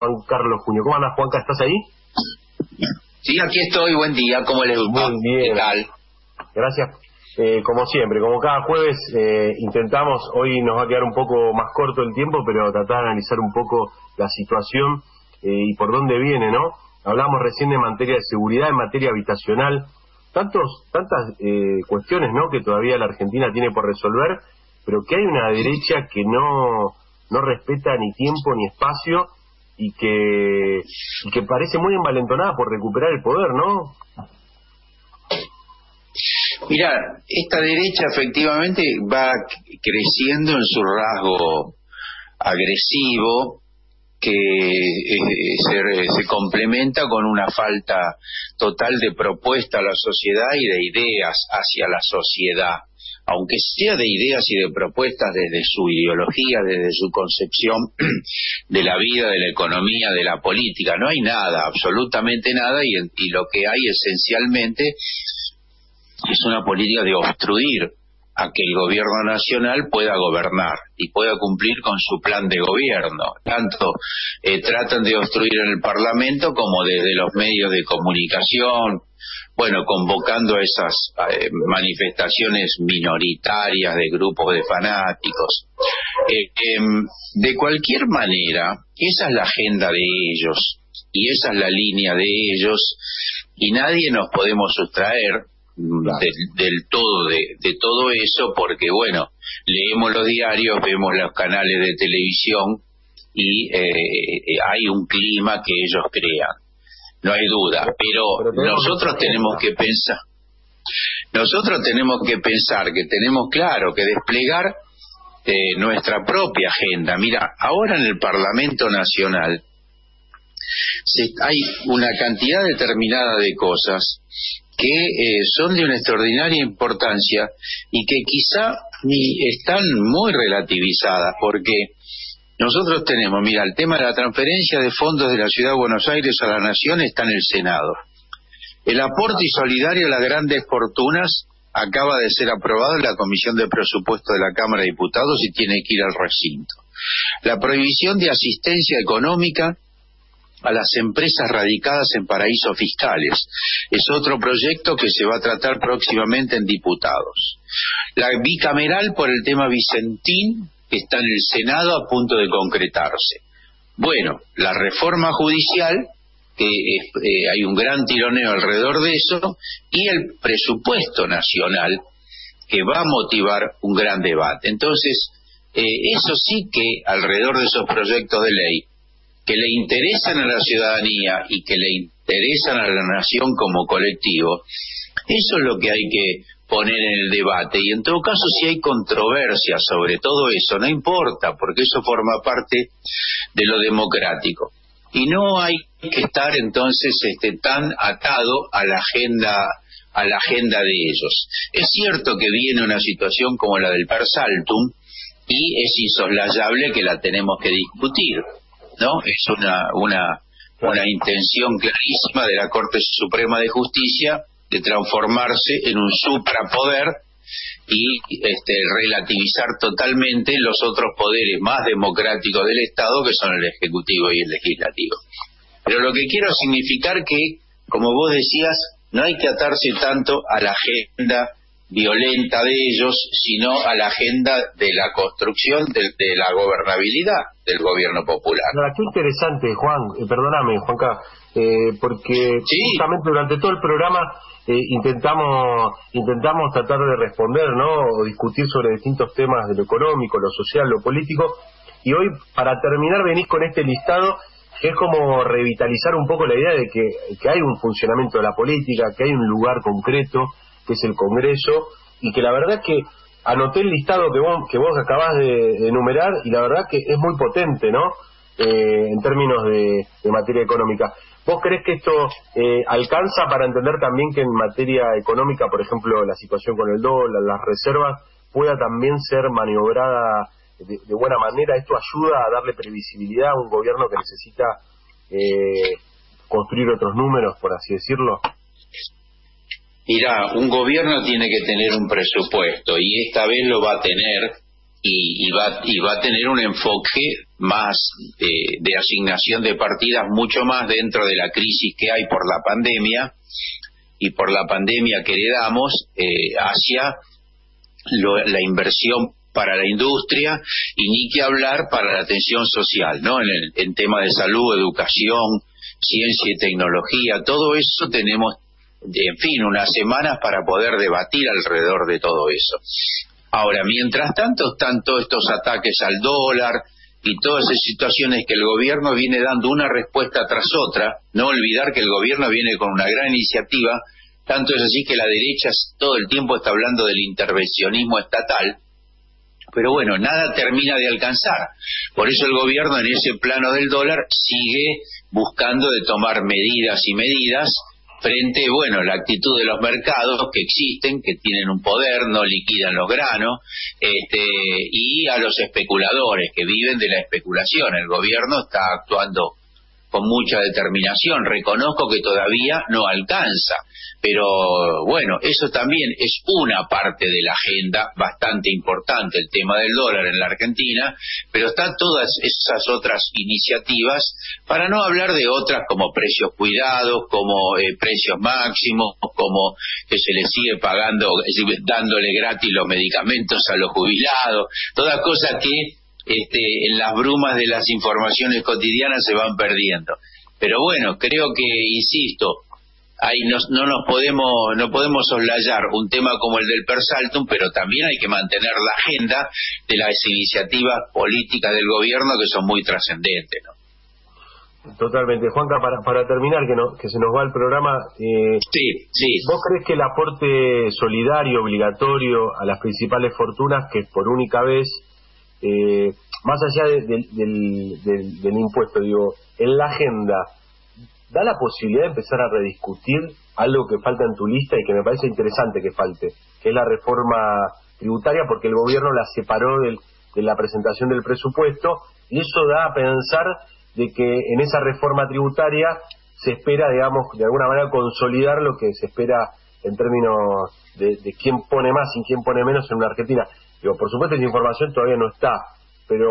Juan Carlos Junio. ¿Cómo andas, Juanca? ¿Estás ahí? Sí, aquí estoy. Buen día. ¿Cómo les va? Muy bien. ¿Qué tal? Gracias. Como siempre, como cada jueves, intentamos, hoy nos va a quedar un poco más corto el tiempo, pero tratar de analizar un poco la situación y por dónde viene, ¿no? Hablamos recién de materia de seguridad, en materia habitacional, tantas cuestiones, ¿no?, que todavía la Argentina tiene por resolver, pero que hay una derecha que no respeta ni tiempo ni espacio y que parece muy envalentonada por recuperar el poder, ¿no? Mira, esta derecha efectivamente va creciendo en su rasgo agresivo, que se complementa con una falta total de propuesta a la sociedad y de ideas hacia la sociedad, aunque sea de ideas y de propuestas desde su ideología, desde su concepción de la vida, de la economía, de la política. No hay nada, absolutamente nada, y lo que hay esencialmente es una política de obstruir a que el gobierno nacional pueda gobernar y pueda cumplir con su plan de gobierno. Tanto tratan de obstruir en el Parlamento como desde los medios de comunicación, bueno, convocando a esas manifestaciones minoritarias de grupos de fanáticos. De cualquier manera, esa es la agenda de ellos y esa es la línea de ellos, y nadie nos podemos sustraer del todo de todo eso, porque bueno, leemos los diarios, vemos los canales de televisión y hay un clima que ellos crean, no hay duda, pero nosotros tenemos que pensar que tenemos claro que desplegar nuestra propia agenda. Mira, ahora en el Parlamento Nacional hay una cantidad determinada de cosas que son de una extraordinaria importancia y que quizá están muy relativizadas, porque nosotros tenemos, mira, el tema de la transferencia de fondos de la Ciudad de Buenos Aires a la Nación está en el Senado. El aporte solidario a las grandes fortunas acaba de ser aprobado en la Comisión de Presupuesto de la Cámara de Diputados y tiene que ir al recinto. La prohibición de asistencia económica a las empresas radicadas en paraísos fiscales es otro proyecto que se va a tratar próximamente en diputados. La bicameral por el tema Vicentín está en el Senado a punto de concretarse. Bueno, la reforma judicial, que hay un gran tironeo alrededor de eso, y el presupuesto nacional, que va a motivar un gran debate. Entonces, eso sí que alrededor de esos proyectos de ley que le interesan a la ciudadanía y que le interesan a la nación como colectivo, eso es lo que hay que poner en el debate. Y en todo caso, si hay controversia sobre todo eso, no importa, porque eso forma parte de lo democrático. Y no hay que estar entonces tan atado a la agenda de ellos. Es cierto que viene una situación como la del per saltum y es insoslayable que la tenemos que discutir, ¿no? Es una intención clarísima de la Corte Suprema de Justicia de transformarse en un suprapoder y relativizar totalmente los otros poderes más democráticos del Estado, que son el Ejecutivo y el Legislativo. Pero lo que quiero significar que, como vos decías, no hay que atarse tanto a la agenda violenta de ellos, sino a la agenda de la construcción de la gobernabilidad del gobierno popular. Qué interesante, Juan, perdóname, Juanca, porque sí, justamente durante todo el programa intentamos tratar de responder, ¿no?, o discutir sobre distintos temas de lo económico, lo social, lo político, y hoy, para terminar, venís con este listado que es como revitalizar un poco la idea de que hay un funcionamiento de la política, que hay un lugar concreto, que es el Congreso, y que la verdad que anoté el listado que vos acabás de enumerar, y la verdad que es muy potente, ¿no?, en términos de materia económica. ¿Vos creés que esto alcanza para entender también que en materia económica, por ejemplo, la situación con el dólar, las reservas, pueda también ser maniobrada de buena manera? ¿Esto ayuda a darle previsibilidad a un gobierno que necesita construir otros números, por así decirlo? Mirá, un gobierno tiene que tener un presupuesto, y esta vez lo va a tener, y va a tener un enfoque más de asignación de partidas mucho más dentro de la crisis que hay por la pandemia y por la pandemia que heredamos hacia la inversión para la industria y ni que hablar para la atención social, ¿no? En tema de salud, educación, ciencia y tecnología, todo eso tenemos, en fin, unas semanas para poder debatir alrededor de todo eso. Ahora, mientras tanto, están todos estos ataques al dólar y todas esas situaciones que el gobierno viene dando una respuesta tras otra. No olvidar que el gobierno viene con una gran iniciativa, tanto es así que la derecha todo el tiempo está hablando del intervencionismo estatal, pero bueno, nada termina de alcanzar. Por eso el gobierno en ese plano del dólar sigue buscando de tomar medidas y medidas frente, bueno, la actitud de los mercados que existen, que tienen un poder, no liquidan los granos, y a los especuladores que viven de la especulación. El gobierno está actuando con mucha determinación. Reconozco que todavía no alcanza, pero bueno, eso también es una parte de la agenda bastante importante, el tema del dólar en la Argentina, pero están todas esas otras iniciativas, para no hablar de otras como precios cuidados, como precios máximos, como que se les sigue pagando, dándole gratis los medicamentos a los jubilados, todas cosas que en las brumas de las informaciones cotidianas se van perdiendo. Pero bueno, creo que, insisto, ahí no podemos soslayar un tema como el del Persaltum, pero también hay que mantener la agenda de las iniciativas políticas del gobierno que son muy trascendentes, ¿no? Totalmente. Juanca, para terminar, que se nos va el programa, sí. ¿Vos crees que el aporte solidario, obligatorio a las principales fortunas, que por única vez, más allá del impuesto, digo, en la agenda, da la posibilidad de empezar a rediscutir algo que falta en tu lista y que me parece interesante que falte, que es la reforma tributaria, porque el gobierno la separó de la presentación del presupuesto, y eso da a pensar de que en esa reforma tributaria se espera, digamos, de alguna manera consolidar lo que se espera en términos de quién pone más y quién pone menos en una Argentina. Digo, por supuesto, esa información todavía no está, pero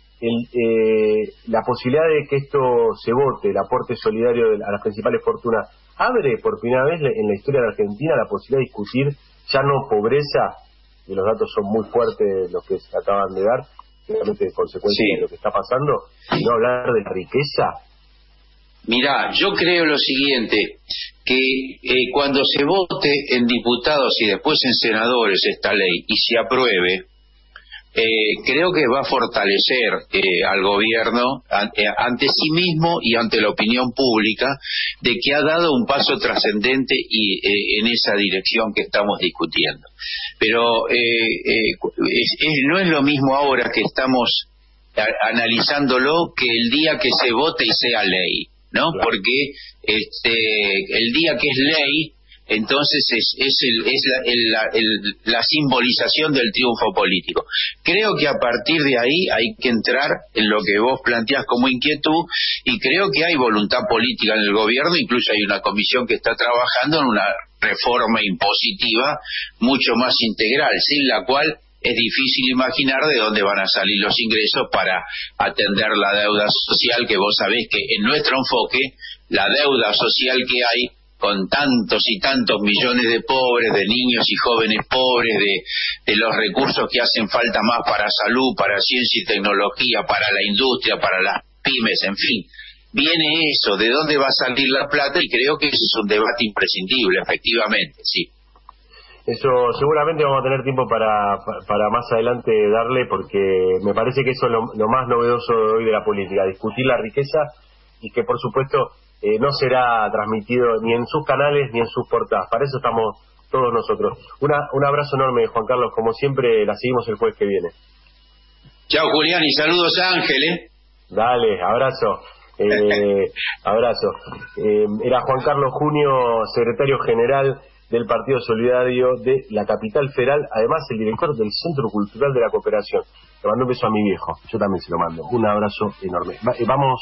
la posibilidad de que esto se vote, el aporte solidario a las principales fortunas, abre por primera vez en la historia de Argentina la posibilidad de discutir ya no pobreza, y los datos son muy fuertes los que se acaban de dar, realmente consecuencia de lo que está pasando, sino hablar de la riqueza. Mirá, yo creo lo siguiente, que cuando se vote en diputados y después en senadores esta ley y se apruebe, creo que va a fortalecer al gobierno ante sí mismo y ante la opinión pública de que ha dado un paso trascendente y en esa dirección que estamos discutiendo. Pero no es lo mismo ahora que estamos analizándolo que el día que se vote y sea ley, ¿no? Claro. Porque el día que es ley, entonces es la simbolización del triunfo político. Creo que a partir de ahí hay que entrar en lo que vos planteás como inquietud, y creo que hay voluntad política en el gobierno, incluso hay una comisión que está trabajando en una reforma impositiva mucho más integral, sin la cual es difícil imaginar de dónde van a salir los ingresos para atender la deuda social, que vos sabés que en nuestro enfoque, la deuda social que hay, con tantos y tantos millones de pobres, de niños y jóvenes pobres, de los recursos que hacen falta más para salud, para ciencia y tecnología, para la industria, para las pymes, en fin. Viene eso, ¿de dónde va a salir la plata? Y creo que eso es un debate imprescindible, efectivamente, sí. Eso seguramente vamos a tener tiempo para más adelante darle, porque me parece que eso es lo más novedoso de hoy de la política, discutir la riqueza, y que por supuesto no será transmitido ni en sus canales ni en sus portadas. Para eso estamos todos nosotros. Un abrazo enorme, Juan Carlos. Como siempre, la seguimos el jueves que viene. Chao, Julián, y saludos a Ángel, Dale, abrazo. Abrazo. Era Juan Carlos Junio, secretario general del Partido Solidario de la Capital Federal, además el director del Centro Cultural de la Cooperación. Le mando un beso a mi viejo, yo también se lo mando. Un abrazo enorme. Vamos